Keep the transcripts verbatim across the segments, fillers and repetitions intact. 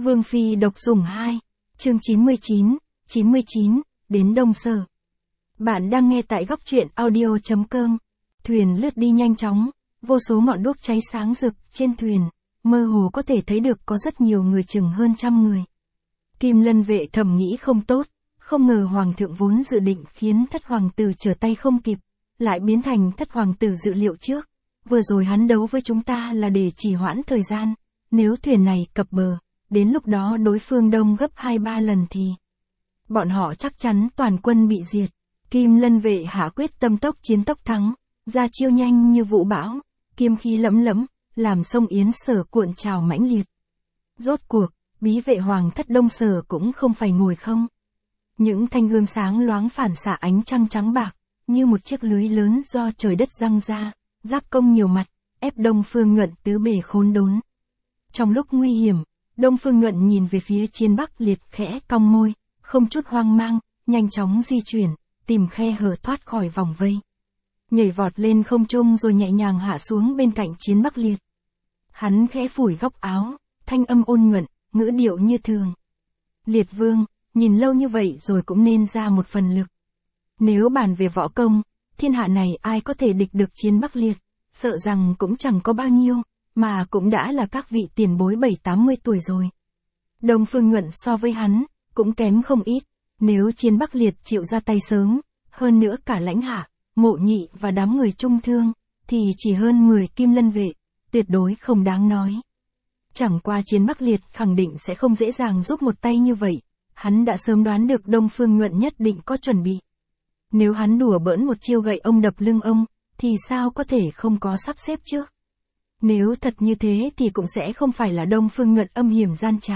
Vương Phi độc sủng hai, chương chín mươi chín, chín mươi chín, đến Đông Sở. Bạn đang nghe tại góc truyện audio.com. Thuyền lướt đi nhanh chóng, vô số ngọn đuốc cháy sáng rực trên thuyền, mơ hồ có thể thấy được có rất nhiều người, chừng hơn trăm người. Kim Lân vệ thầm nghĩ không tốt, không ngờ Hoàng thượng vốn dự định khiến thất hoàng tử trở tay không kịp, lại biến thành thất hoàng tử dự liệu trước. Vừa rồi hắn đấu với chúng ta là để trì hoãn thời gian, nếu thuyền này cập bờ, đến lúc đó đối phương đông gấp hai ba lần thì bọn họ chắc chắn toàn quân bị diệt. Kim Lân vệ hạ quyết tâm tốc chiến tốc thắng, ra chiêu nhanh như vũ bão, kiếm khí lẫm lẫm, làm sông Yến Sở cuộn trào mãnh liệt. Rốt cuộc, bí vệ hoàng thất Đông Sở cũng không phải ngồi không. Những thanh gươm sáng loáng phản xạ ánh trăng trắng bạc, như một chiếc lưới lớn do trời đất giăng ra, giáp công nhiều mặt, ép Đông Phương Nhuận tứ bề khốn đốn. Trong lúc nguy hiểm, Đông Phương Nhuận nhìn về phía Chiến Bắc Liệt khẽ cong môi, không chút hoang mang, nhanh chóng di chuyển, tìm khe hở thoát khỏi vòng vây. Nhảy vọt lên không trung rồi nhẹ nhàng hạ xuống bên cạnh Chiến Bắc Liệt. Hắn khẽ phủi góc áo, thanh âm ôn nhuận, ngữ điệu như thường. Liệt Vương, nhìn lâu như vậy rồi cũng nên ra một phần lực. Nếu bàn về võ công, thiên hạ này ai có thể địch được Chiến Bắc Liệt, sợ rằng cũng chẳng có bao nhiêu, mà cũng đã là các vị tiền bối bảy tám mươi tuổi rồi. Đông Phương Nhuận so với hắn, cũng kém không ít, nếu Chiến Bắc Liệt chịu ra tay sớm, hơn nữa cả Lãnh Hạ, Mộ Nhị và đám người trung thương, thì chỉ hơn mười Kim Lân vệ, tuyệt đối không đáng nói. Chẳng qua Chiến Bắc Liệt khẳng định sẽ không dễ dàng giúp một tay như vậy, hắn đã sớm đoán được Đông Phương Nhuận nhất định có chuẩn bị. Nếu hắn đùa bỡn một chiêu gậy ông đập lưng ông, thì sao có thể không có sắp xếp chứ? Nếu thật như thế thì cũng sẽ không phải là Đông Phương Nhuận âm hiểm gian trá.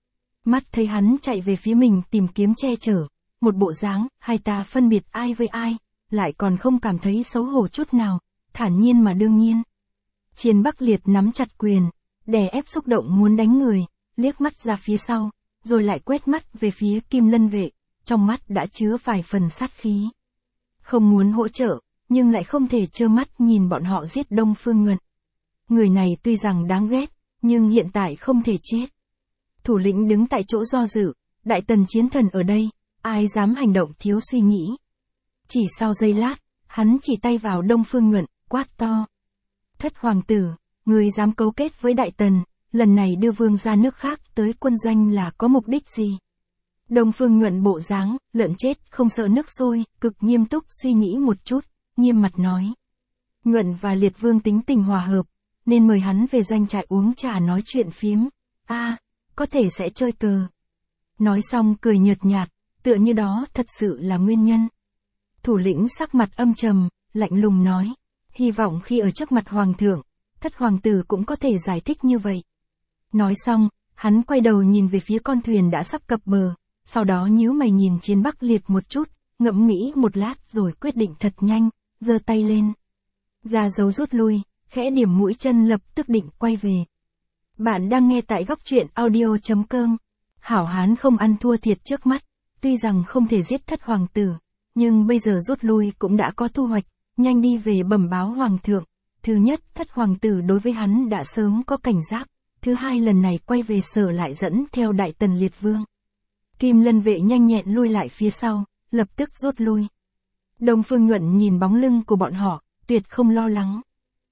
Mắt thấy hắn chạy về phía mình tìm kiếm che chở, một bộ dáng, hai ta phân biệt ai với ai, lại còn không cảm thấy xấu hổ chút nào, thản nhiên mà đương nhiên. Chiến Bắc Liệt nắm chặt quyền, đè ép xúc động muốn đánh người, liếc mắt ra phía sau, rồi lại quét mắt về phía Kim Lân vệ, trong mắt đã chứa vài phần sát khí. Không muốn hỗ trợ, nhưng lại không thể trơ mắt nhìn bọn họ giết Đông Phương Nhuận. Người này tuy rằng đáng ghét, nhưng hiện tại không thể chết. Thủ lĩnh đứng tại chỗ do dự, đại tần chiến thần ở đây, ai dám hành động thiếu suy nghĩ. Chỉ sau giây lát, hắn chỉ tay vào Đông Phương Nhuận, quát to. Thất hoàng tử, người dám cấu kết với đại tần, lần này đưa vương ra nước khác tới quân doanh là có mục đích gì? Đông Phương Nhuận bộ dáng, lợn chết không sợ nước sôi, cực nghiêm túc suy nghĩ một chút, nghiêm mặt nói. Nhuận và Liệt Vương tính tình hòa hợp, nên mời hắn về doanh trại uống trà nói chuyện phiếm. A, à, có thể sẽ chơi cờ. Nói xong cười nhợt nhạt, tựa như đó thật sự là nguyên nhân. Thủ lĩnh sắc mặt âm trầm, lạnh lùng nói. Hy vọng khi ở trước mặt hoàng thượng, thất hoàng tử cũng có thể giải thích như vậy. Nói xong, hắn quay đầu nhìn về phía con thuyền đã sắp cập bờ, sau đó nhíu mày nhìn Chiến Bắc Liệt một chút, ngẫm nghĩ một lát rồi quyết định thật nhanh, giơ tay lên. Ra dấu rút lui, khẽ điểm mũi chân lập tức định quay về. Bạn đang nghe tại góc truyện audio.com. Hảo hán không ăn thua thiệt trước mắt, tuy rằng không thể giết thất hoàng tử, nhưng bây giờ rút lui cũng đã có thu hoạch, nhanh đi về bẩm báo hoàng thượng. Thứ nhất, thất hoàng tử đối với hắn đã sớm có cảnh giác, thứ hai lần này quay về Sở lại dẫn theo đại tần Liệt Vương. Kim Lân vệ nhanh nhẹn lui lại phía sau, lập tức rút lui. Đông Phương Nhuận nhìn bóng lưng của bọn họ, tuyệt không lo lắng.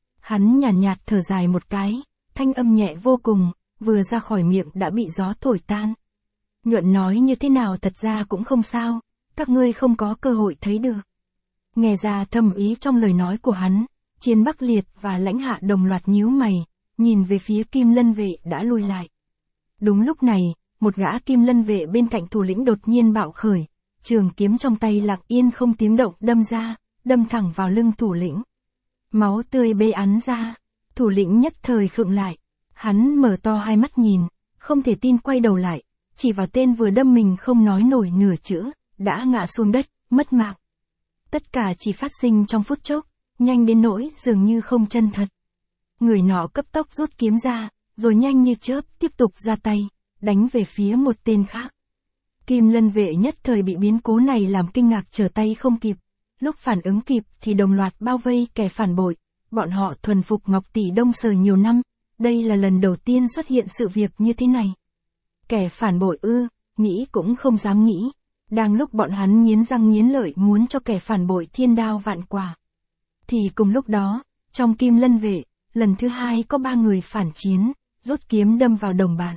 Hắn nhàn nhạt, nhạt thở dài một cái, thanh âm nhẹ vô cùng, vừa ra khỏi miệng đã bị gió thổi tan. Nhuận nói như thế nào thật ra cũng không sao, các ngươi không có cơ hội thấy được. Nghe ra thâm ý trong lời nói của hắn, Chiến Bắc Liệt và Lãnh Hạ đồng loạt nhíu mày, nhìn về phía Kim Lân vệ đã lui lại. Đúng lúc này, một gã Kim Lân vệ bên cạnh thủ lĩnh đột nhiên bạo khởi, trường kiếm trong tay lặng yên không tiếng động đâm ra, đâm thẳng vào lưng thủ lĩnh. Máu tươi bê ắn ra, thủ lĩnh nhất thời khựng lại, hắn mở to hai mắt nhìn, không thể tin quay đầu lại, chỉ vào tên vừa đâm mình không nói nổi nửa chữ, đã ngã xuống đất, mất mạng. Tất cả chỉ phát sinh trong phút chốc, nhanh đến nỗi dường như không chân thật. Người nọ cấp tốc rút kiếm ra, rồi nhanh như chớp tiếp tục ra tay, đánh về phía một tên khác. Kim Lân vệ nhất thời bị biến cố này làm kinh ngạc trở tay không kịp. Lúc phản ứng kịp thì đồng loạt bao vây kẻ phản bội, bọn họ thuần phục Ngọc Tỷ Đông Sở nhiều năm, đây là lần đầu tiên xuất hiện sự việc như thế này. Kẻ phản bội ư, nghĩ cũng không dám nghĩ. Đang lúc bọn hắn nghiến răng nghiến lợi muốn cho kẻ phản bội thiên đao vạn quả. Thì cùng lúc đó, trong Kim Lân vệ, lần thứ hai có ba người phản chiến, rút kiếm đâm vào đồng bạn.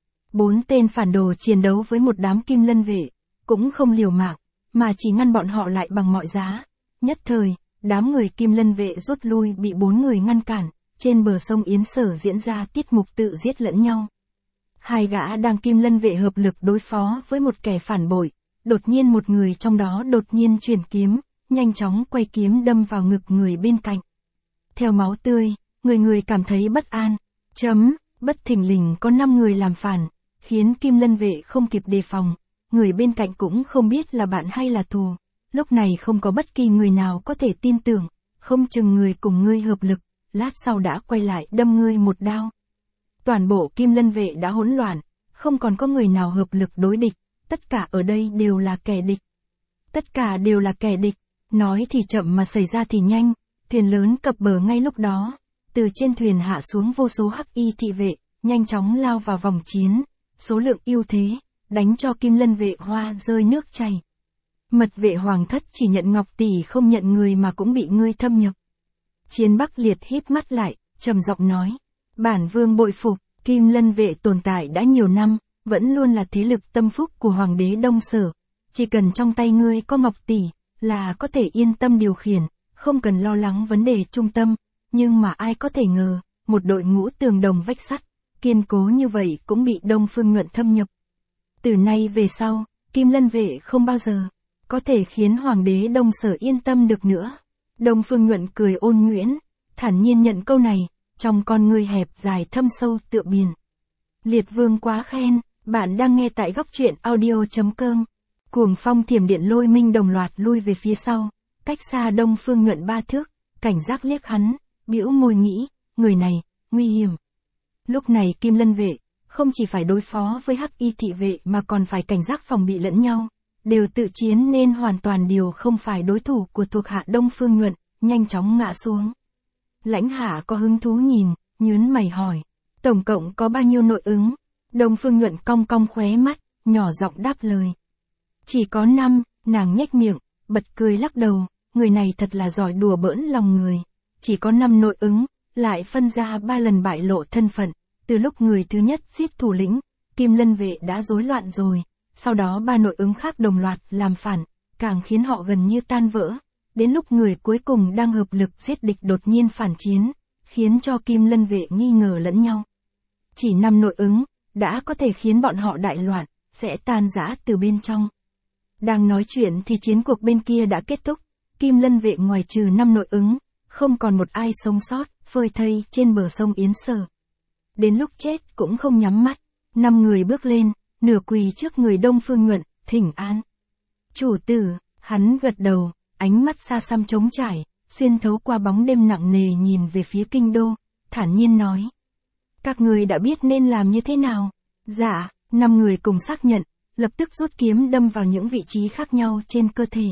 Bốn tên phản đồ chiến đấu với một đám Kim Lân vệ, cũng không liều mạng, mà chỉ ngăn bọn họ lại bằng mọi giá. Nhất thời, đám người Kim Lân vệ rút lui bị bốn người ngăn cản, trên bờ sông Yến Sở diễn ra tiết mục tự giết lẫn nhau. Hai gã đang Kim Lân vệ hợp lực đối phó với một kẻ phản bội, đột nhiên một người trong đó đột nhiên chuyển kiếm, nhanh chóng quay kiếm đâm vào ngực người bên cạnh. Theo máu tươi, người người cảm thấy bất an. Chấm, bất thình lình có năm người làm phản, khiến Kim Lân vệ không kịp đề phòng, người bên cạnh cũng không biết là bạn hay là thù. Lúc này không có bất kỳ người nào có thể tin tưởng, không chừng người cùng ngươi hợp lực, lát sau đã quay lại đâm ngươi một đao. Toàn bộ Kim Lân vệ đã hỗn loạn, không còn có người nào hợp lực đối địch, tất cả ở đây đều là kẻ địch. Tất cả đều là kẻ địch, nói thì chậm mà xảy ra thì nhanh, thuyền lớn cập bờ ngay lúc đó, từ trên thuyền hạ xuống vô số hắc y thị vệ, nhanh chóng lao vào vòng chiến, số lượng ưu thế, đánh cho Kim Lân vệ hoa rơi nước chảy. Mật vệ hoàng thất chỉ nhận Ngọc tỷ không nhận người mà cũng bị ngươi thâm nhập. Chiến Bắc Liệt híp mắt lại, trầm giọng nói, bản vương bội phục, Kim Lân vệ tồn tại đã nhiều năm, vẫn luôn là thế lực tâm phúc của Hoàng đế Đông Sở. Chỉ cần trong tay ngươi có Ngọc tỷ, là có thể yên tâm điều khiển, không cần lo lắng vấn đề trung tâm. Nhưng mà ai có thể ngờ, một đội ngũ tường đồng vách sắt, kiên cố như vậy cũng bị Đông Phương Nhuận thâm nhập. Từ nay về sau, Kim Lân vệ không bao giờ có thể khiến Hoàng đế Đông Sở yên tâm được nữa. Đông Phương Nhuận cười ôn nhuyễn, thản nhiên nhận câu này, trong con ngươi hẹp dài thâm sâu tựa biển. Liệt vương quá khen, bạn đang nghe tại góc truyện audio.com. Cuồng phong thiểm điện lôi minh đồng loạt lui về phía sau, cách xa Đông Phương Nhuận ba thước, cảnh giác liếc hắn, bĩu môi nghĩ, người này, nguy hiểm. Lúc này Kim Lân vệ, không chỉ phải đối phó với hắc y thị vệ mà còn phải cảnh giác phòng bị lẫn nhau, đều tự chiến nên hoàn toàn điều không phải đối thủ của thuộc hạ Đông Phương Nhuận, nhanh chóng ngã xuống. Lãnh Hạ có hứng thú nhìn, nhướng mày hỏi, tổng cộng có bao nhiêu nội ứng? Đông Phương Nhuận cong cong khóe mắt, nhỏ giọng đáp lời. Chỉ có năm, nàng nhếch miệng, bật cười lắc đầu, người này thật là giỏi đùa bỡn lòng người. Chỉ có năm nội ứng, lại phân ra ba lần bại lộ thân phận, từ lúc người thứ nhất giết thủ lĩnh, Kim Lân vệ đã rối loạn rồi, sau đó ba nội ứng khác đồng loạt làm phản, càng khiến họ gần như tan vỡ. Đến lúc người cuối cùng đang hợp lực giết địch đột nhiên phản chiến, khiến cho Kim Lân vệ nghi ngờ lẫn nhau. Chỉ năm nội ứng, đã có thể khiến bọn họ đại loạn, sẽ tan rã từ bên trong. Đang nói chuyện thì chiến cuộc bên kia đã kết thúc, Kim Lân vệ ngoài trừ năm nội ứng, không còn một ai sống sót, phơi thây trên bờ sông Yến Sở. Đến lúc chết cũng không nhắm mắt, năm người bước lên, nửa quỳ trước người Đông Phương Nhuận, thỉnh an. Chủ tử, hắn gật đầu, ánh mắt xa xăm trống trải, xuyên thấu qua bóng đêm nặng nề nhìn về phía kinh đô, thản nhiên nói. Các người đã biết nên làm như thế nào? Dạ, năm người cùng xác nhận, lập tức rút kiếm đâm vào những vị trí khác nhau trên cơ thể.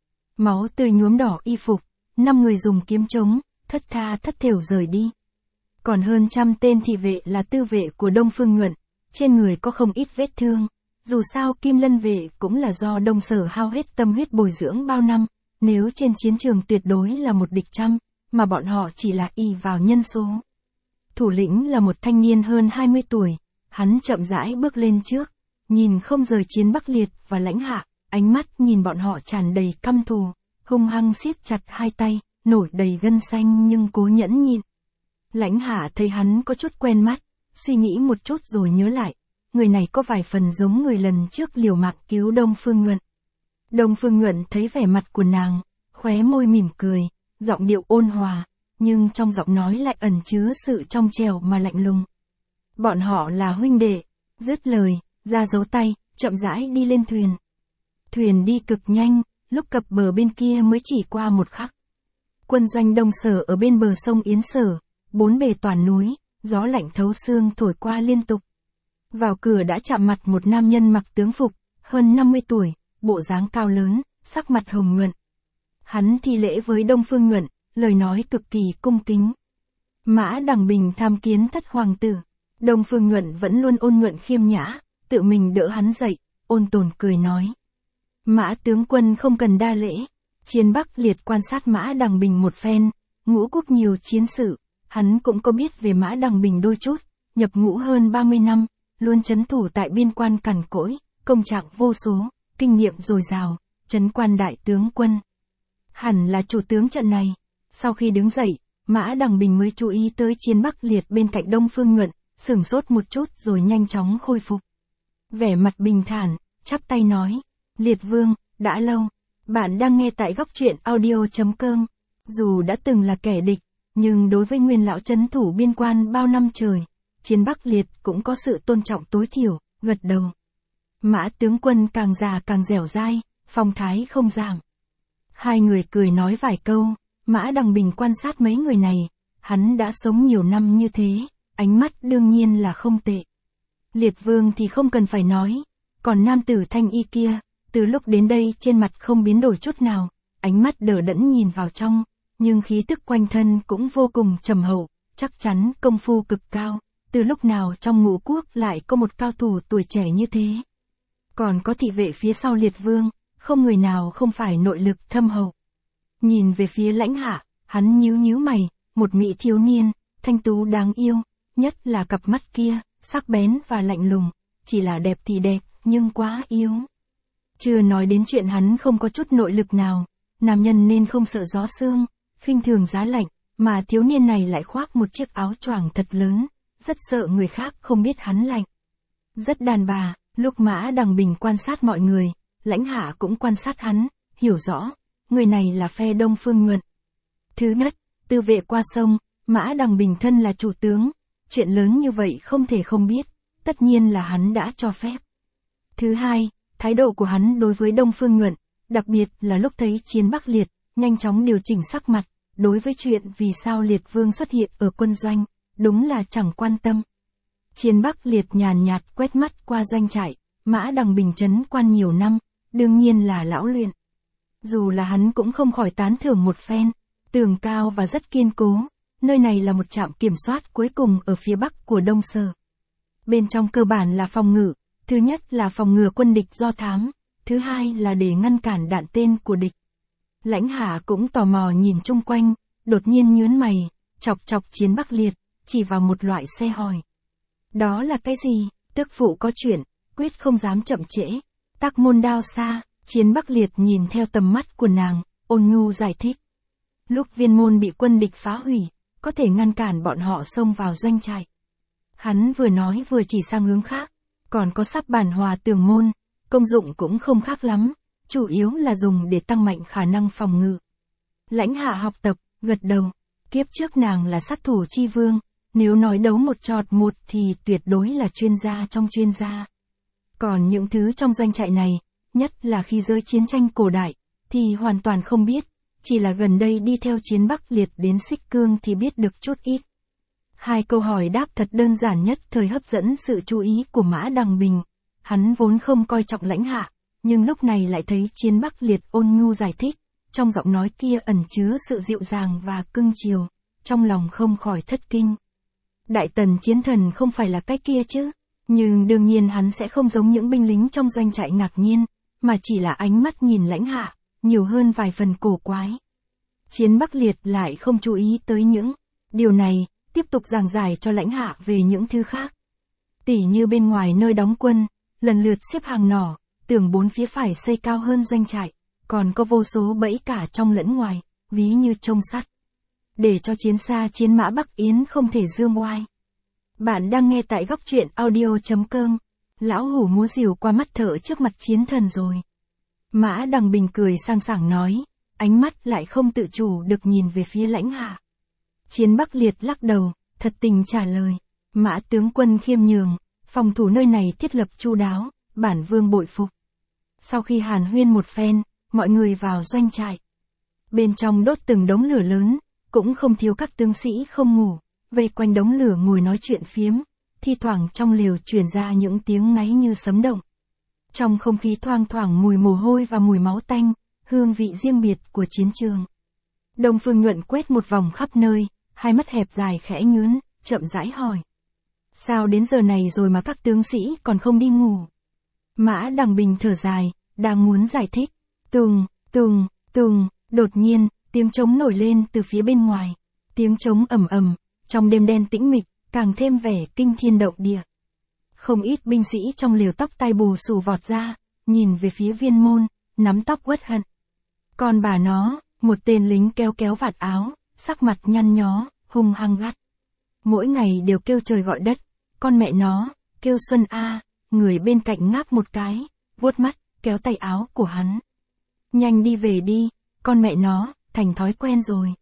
Máu tươi nhuốm đỏ y phục, năm người dùng kiếm chống, thất tha thất thểu rời đi. Còn hơn trăm tên thị vệ là tư vệ của Đông Phương Nhuận, trên người có không ít vết thương. Dù sao Kim Lân vệ cũng là do Đông Sở hao hết tâm huyết bồi dưỡng bao năm, nếu trên chiến trường tuyệt đối là một địch trăm, mà bọn họ chỉ là y vào nhân số. Thủ lĩnh là một thanh niên hơn hai mươi tuổi, hắn chậm rãi bước lên trước, nhìn không rời Chiến Bắc Liệt và Lãnh Hạ, ánh mắt nhìn bọn họ tràn đầy căm thù, hung hăng siết chặt hai tay, nổi đầy gân xanh nhưng cố nhẫn nhịn. Lãnh Hạ thấy hắn có chút quen mắt, suy nghĩ một chút rồi nhớ lại, người này có vài phần giống người lần trước liều mạng cứu Đông Phương Nhuận. Đông Phương Nhuận thấy vẻ mặt của nàng, khóe môi mỉm cười, giọng điệu ôn hòa, nhưng trong giọng nói lại ẩn chứa sự trong trẻo mà lạnh lùng. Bọn họ là huynh đệ, dứt lời, ra dấu tay, chậm rãi đi lên thuyền. Thuyền đi cực nhanh, lúc cập bờ bên kia mới chỉ qua một khắc. Quân doanh Đông Sở ở bên bờ sông Yến Sở, bốn bề toàn núi, gió lạnh thấu xương thổi qua liên tục. Vào cửa đã chạm mặt một nam nhân mặc tướng phục, hơn năm mươi tuổi, bộ dáng cao lớn, sắc mặt hồng nhuận. Hắn thi lễ với Đông Phương Nhuận, lời nói cực kỳ cung kính. Mã Đằng Bình tham kiến thất hoàng tử. Đông Phương Nhuận vẫn luôn ôn nhuận khiêm nhã, tự mình đỡ hắn dậy, ôn tồn cười nói. Mã tướng quân không cần đa lễ. Chiến Bắc Liệt quan sát Mã Đằng Bình một phen, ngũ quốc nhiều chiến sự, hắn cũng có biết về Mã Đằng Bình đôi chút, nhập ngũ hơn ba mươi năm, luôn trấn thủ tại biên quan cằn cỗi, công trạng vô số, kinh nghiệm dồi dào, trấn quan đại tướng quân. Hẳn là chủ tướng trận này. Sau khi đứng dậy, Mã Đằng Bình mới chú ý tới Chiến Bắc Liệt bên cạnh Đông Phương Nhuận, sửng sốt một chút rồi nhanh chóng khôi phục. Vẻ mặt bình thản, chắp tay nói, Liệt Vương, đã lâu. Bạn đang nghe tại góc truyện audio.com. Dù đã từng là kẻ địch, nhưng đối với nguyên lão trấn thủ biên quan bao năm trời, Chiến Bắc Liệt cũng có sự tôn trọng tối thiểu, gật đầu. Mã tướng quân càng già càng dẻo dai, phong thái không giảm. Hai người cười nói vài câu, Mã Đằng Bình quan sát mấy người này, hắn đã sống nhiều năm như thế, ánh mắt đương nhiên là không tệ. Liệt Vương thì không cần phải nói, còn nam tử thanh y kia, từ lúc đến đây trên mặt không biến đổi chút nào, ánh mắt đờ đẫn nhìn vào trong, nhưng khí tức quanh thân cũng vô cùng trầm hậu, chắc chắn công phu cực cao, từ lúc nào trong ngũ quốc lại có một cao thủ tuổi trẻ như thế. Còn có thị vệ phía sau Liệt Vương, không người nào không phải nội lực thâm hậu. Nhìn về phía Lãnh Hạ, hắn nhíu nhíu mày, một mỹ thiếu niên, thanh tú đáng yêu, nhất là cặp mắt kia, sắc bén và lạnh lùng, chỉ là đẹp thì đẹp, nhưng quá yếu. Chưa nói đến chuyện hắn không có chút nội lực nào, nam nhân nên không sợ gió sương, khinh thường giá lạnh, mà thiếu niên này lại khoác một chiếc áo choàng thật lớn, rất sợ người khác không biết hắn lạnh. Rất đàn bà, lúc Mã Đằng Bình quan sát mọi người, Lãnh Hạ cũng quan sát hắn, hiểu rõ, người này là phe Đông Phương Nhuận. Thứ nhất, tư vệ qua sông, Mã Đằng Bình thân là chủ tướng, chuyện lớn như vậy không thể không biết, tất nhiên là hắn đã cho phép. Thứ hai, thái độ của hắn đối với Đông Phương Nhuận, đặc biệt là lúc thấy Chiến Bắc Liệt, nhanh chóng điều chỉnh sắc mặt, đối với chuyện vì sao Liệt Vương xuất hiện ở quân doanh, đúng là chẳng quan tâm. Chiến Bắc Liệt nhàn nhạt quét mắt qua doanh trại, Mã Đằng Bình trấn quan nhiều năm, đương nhiên là lão luyện. Dù là hắn cũng không khỏi tán thưởng một phen, tường cao và rất kiên cố, nơi này là một trạm kiểm soát cuối cùng ở phía bắc của Đông Sở. Bên trong cơ bản là phòng ngự, thứ nhất là phòng ngừa quân địch do thám, thứ hai là để ngăn cản đạn tên của địch. Lãnh Hạ cũng tò mò nhìn chung quanh, đột nhiên nhướng mày, chọc chọc Chiến Bắc Liệt, chỉ vào một loại xe hỏi. Đó là cái gì? Tước phụ có chuyện, quyết không dám chậm trễ. Tắc môn đao xa, Chiến Bắc Liệt nhìn theo tầm mắt của nàng, ôn nhu giải thích. Lúc viên môn bị quân địch phá hủy, có thể ngăn cản bọn họ xông vào doanh trại. Hắn vừa nói vừa chỉ sang hướng khác, còn có sắp bản hòa tường môn, công dụng cũng không khác lắm, chủ yếu là dùng để tăng mạnh khả năng phòng ngự. Lãnh Hạ học tập, gật đầu, kiếp trước nàng là sát thủ chi vương, nếu nói đấu một trọt một thì tuyệt đối là chuyên gia trong chuyên gia. Còn những thứ trong doanh trại này, nhất là khi giới chiến tranh cổ đại, thì hoàn toàn không biết, chỉ là gần đây đi theo Chiến Bắc Liệt đến Xích Cương thì biết được chút ít. Hai câu hỏi đáp thật đơn giản nhất thời hấp dẫn sự chú ý của Mã Đằng Bình. Hắn vốn không coi trọng Lãnh Hạ, nhưng lúc này lại thấy Chiến Bắc Liệt ôn nhu giải thích, trong giọng nói kia ẩn chứa sự dịu dàng và cưng chiều, trong lòng không khỏi thất kinh. Đại tần chiến thần không phải là cái kia chứ, nhưng đương nhiên hắn sẽ không giống những binh lính trong doanh trại ngạc nhiên, mà chỉ là ánh mắt nhìn Lãnh Hạ, nhiều hơn vài phần cổ quái. Chiến Bắc Liệt lại không chú ý tới những điều này, tiếp tục giảng giải cho Lãnh Hạ về những thứ khác. Tỉ như bên ngoài nơi đóng quân, lần lượt xếp hàng nỏ, tường bốn phía phải xây cao hơn doanh trại, còn có vô số bẫy cả trong lẫn ngoài, ví như trông sắt. Để cho chiến xa chiến mã Bắc Yến không thể dương oai. Bạn đang nghe tại góc truyện audio.com. Lão hủ múa rìu qua mắt thợ trước mặt chiến thần rồi. Mã Đằng Bình cười sang sảng nói, ánh mắt lại không tự chủ được nhìn về phía Lãnh Hạ. Chiến Bắc Liệt lắc đầu, thật tình trả lời, Mã tướng quân khiêm nhường, phòng thủ nơi này thiết lập chu đáo, bản vương bội phục. Sau khi hàn huyên một phen, mọi người vào doanh trại. Bên trong đốt từng đống lửa lớn, cũng không thiếu các tướng sĩ không ngủ, vây quanh đống lửa ngồi nói chuyện phiếm, thi thoảng trong lều truyền ra những tiếng ngáy như sấm động. Trong không khí thoang thoảng mùi mồ hôi và mùi máu tanh, hương vị riêng biệt của chiến trường. Đông Phương Nhuận quét một vòng khắp nơi, hai mắt hẹp dài khẽ nhướn, chậm rãi hỏi. Sao đến giờ này rồi mà các tướng sĩ còn không đi ngủ? Mã Đằng Bình thở dài, đang muốn giải thích. Tùng, tùng, tùng, đột nhiên, tiếng trống nổi lên từ phía bên ngoài. Tiếng trống ầm ầm, trong đêm đen tĩnh mịch, càng thêm vẻ kinh thiên động địa. Không ít binh sĩ trong lều tóc tai bù xù vọt ra, nhìn về phía Viên Môn, nắm tóc uất hận. Còn bà nó, một tên lính kéo kéo vạt áo, sắc mặt nhăn nhó, hung hăng gắt. Mỗi ngày đều kêu trời gọi đất, con mẹ nó, kêu Xuân A, người bên cạnh ngáp một cái, vuốt mắt, kéo tay áo của hắn. Nhanh đi về đi, con mẹ nó, thành thói quen rồi.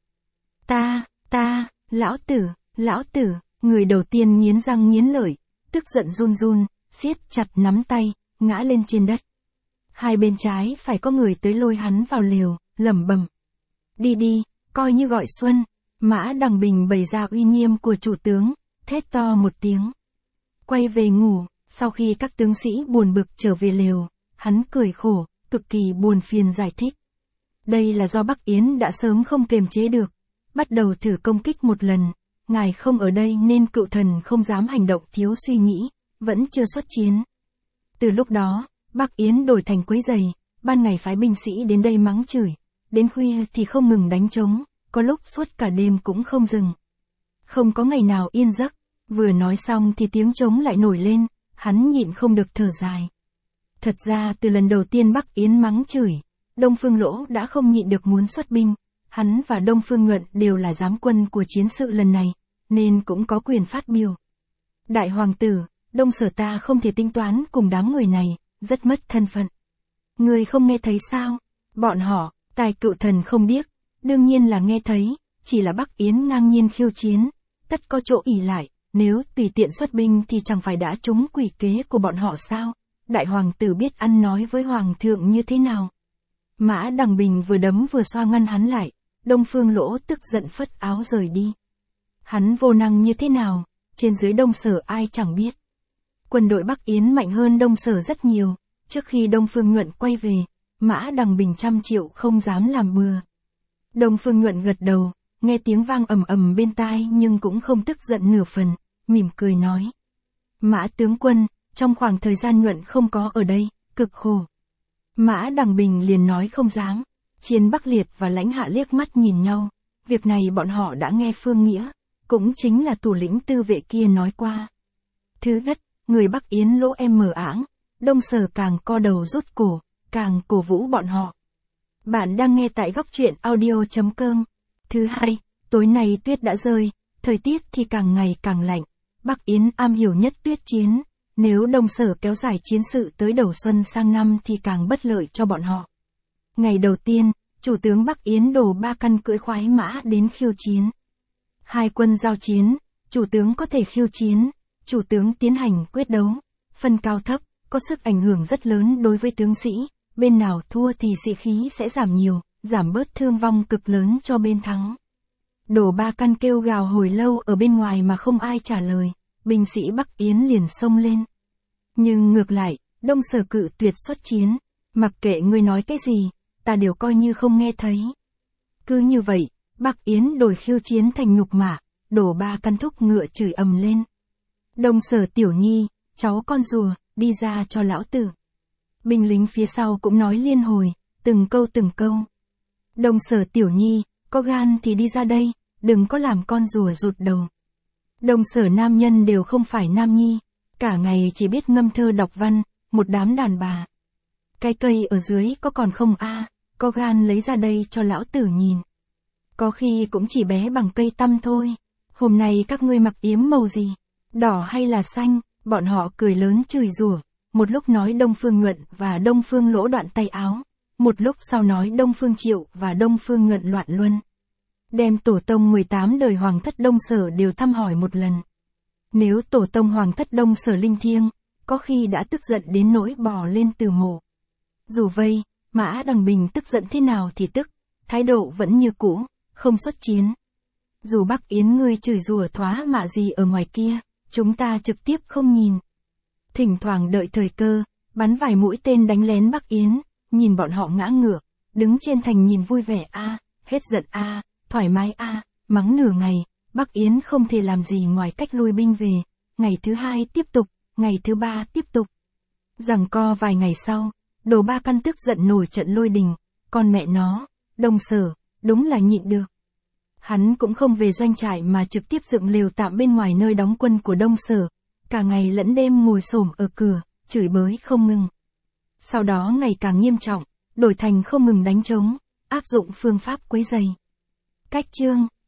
Ta, ta, lão tử, lão tử, người đầu tiên nghiến răng nghiến lợi, tức giận run run, siết chặt nắm tay, ngã lên trên đất. Hai bên trái phải có người tới lôi hắn vào lều, lẩm bẩm. Đi đi, coi như gọi Xuân. Mã Đằng Bình bày ra uy nghiêm của chủ tướng, thét to một tiếng. Quay về ngủ, sau khi các tướng sĩ buồn bực trở về lều, hắn cười khổ, cực kỳ buồn phiền giải thích. Đây là do Bắc Yến đã sớm không kiềm chế được, bắt đầu thử công kích một lần, ngài không ở đây nên cựu thần không dám hành động thiếu suy nghĩ, vẫn chưa xuất chiến. Từ lúc đó, Bắc Yến đổi thành quấy giày, ban ngày phái binh sĩ đến đây mắng chửi, đến khuya thì không ngừng đánh trống, có lúc suốt cả đêm cũng không dừng. Không có ngày nào yên giấc, vừa nói xong thì tiếng trống lại nổi lên, hắn nhịn không được thở dài. Thật ra từ lần đầu tiên Bắc Yến mắng chửi, Đông Phương Lỗ đã không nhịn được muốn xuất binh, hắn và Đông Phương Nhuận đều là giám quân của chiến sự lần này, nên cũng có quyền phát biểu. Đại hoàng tử, Đông Sở ta không thể tính toán cùng đám người này, rất mất thân phận. Người không nghe thấy sao? Bọn họ, tài cựu thần không điếc, đương nhiên là nghe thấy, chỉ là Bắc Yến ngang nhiên khiêu chiến, tất có chỗ ỷ lại, nếu tùy tiện xuất binh thì chẳng phải đã trúng quỷ kế của bọn họ sao? Đại hoàng tử biết ăn nói với hoàng thượng như thế nào? Mã Đằng Bình vừa đấm vừa xoa ngăn hắn lại, Đông Phương Lỗ tức giận phất áo rời đi. Hắn vô năng như thế nào, trên dưới Đông Sở ai chẳng biết. Quân đội Bắc Yến mạnh hơn Đông Sở rất nhiều, trước khi Đông Phương Nhuận quay về, Mã Đằng Bình trăm triệu không dám làm bừa. Đông Phương Nhuận gật đầu, nghe tiếng vang ầm ầm bên tai nhưng cũng không tức giận nửa phần, mỉm cười nói. Mã tướng quân, trong khoảng thời gian Nhuận không có ở đây, cực khổ. Mã Đằng Bình liền nói không dám. Chiến Bắc Liệt và Lãnh Hạ liếc mắt nhìn nhau, việc này bọn họ đã nghe Phương Nghĩa, cũng chính là thủ lĩnh tư vệ kia nói qua. Thứ đất, người Bắc Yến lỗ em mờ ảng, Đông Sở càng co đầu rút cổ, càng cổ vũ bọn họ. Bạn đang nghe tại góc truyện audio chấm com. Thứ hai, tối nay tuyết đã rơi, thời tiết thì càng ngày càng lạnh. Bắc Yến am hiểu nhất tuyết chiến, nếu Đông Sở kéo dài chiến sự tới đầu xuân sang năm thì càng bất lợi cho bọn họ. Ngày đầu tiên, chủ tướng Bắc Yến Đồ Ba Căn cưỡi khoái mã đến khiêu chiến. Hai quân giao chiến, chủ tướng có thể khiêu chiến, chủ tướng tiến hành quyết đấu, phân cao thấp, có sức ảnh hưởng rất lớn đối với tướng sĩ, bên nào thua thì sĩ khí sẽ giảm nhiều, giảm bớt thương vong cực lớn cho bên thắng. Đồ Ba Căn kêu gào hồi lâu ở bên ngoài mà không ai trả lời, binh sĩ Bắc Yến liền xông lên. Nhưng ngược lại, Đông Sở cự tuyệt xuất chiến, mặc kệ ngươi nói cái gì, ta đều coi như không nghe thấy. Cứ như vậy, Bắc Yến đổi khiêu chiến thành nhục mạ, Đồ Ba Căn thúc ngựa chửi ầm lên. Đông Sở tiểu nhi, cháu con rùa, đi ra cho lão tử. Binh lính phía sau cũng nói liên hồi, từng câu từng câu. Đông Sở tiểu nhi, có gan thì đi ra đây, đừng có làm con rùa rụt đầu. Đông Sở nam nhân đều không phải nam nhi, cả ngày chỉ biết ngâm thơ đọc văn, một đám đàn bà. Cái cây ở dưới có còn không a, có gan lấy ra đây cho lão tử nhìn. Có khi cũng chỉ bé bằng cây tăm thôi. Hôm nay các ngươi mặc yếm màu gì? Đỏ hay là xanh? Bọn họ cười lớn chửi rủa, một lúc nói Đông Phương Nhuận và Đông Phương Lỗ đoạn tay áo, một lúc sau nói Đông Phương Triệu và Đông Phương Nhuận loạn luân. Đem tổ tông mười tám đời hoàng thất Đông Sở đều thăm hỏi một lần. Nếu tổ tông hoàng thất Đông Sở linh thiêng, có khi đã tức giận đến nỗi bò lên từ mộ. Dù vậy, Mã Đằng Bình tức giận thế nào thì tức, thái độ vẫn như cũ, không xuất chiến. Dù Bắc Yến ngươi chửi rủa thoá mạ gì ở ngoài kia, chúng ta trực tiếp không nhìn. Thỉnh thoảng đợi thời cơ, bắn vài mũi tên đánh lén Bắc Yến, nhìn bọn họ ngã ngửa, đứng trên thành nhìn vui vẻ a, hết giận a, thoải mái a, mắng nửa ngày, Bắc Yến không thể làm gì ngoài cách lui binh về, ngày thứ hai tiếp tục, ngày thứ ba tiếp tục. Giằng co vài ngày sau, Đồ Ba Căn tức giận nổi trận lôi đình, con mẹ nó, Đông Sở, đúng là nhịn được. Hắn cũng không về doanh trại mà trực tiếp dựng lều tạm bên ngoài nơi đóng quân của Đông Sở, cả ngày lẫn đêm ngồi xổm ở cửa, chửi bới không ngừng. Sau đó ngày càng nghiêm trọng, đổi thành không ngừng đánh trống, áp dụng phương pháp quấy rầy. Cách chương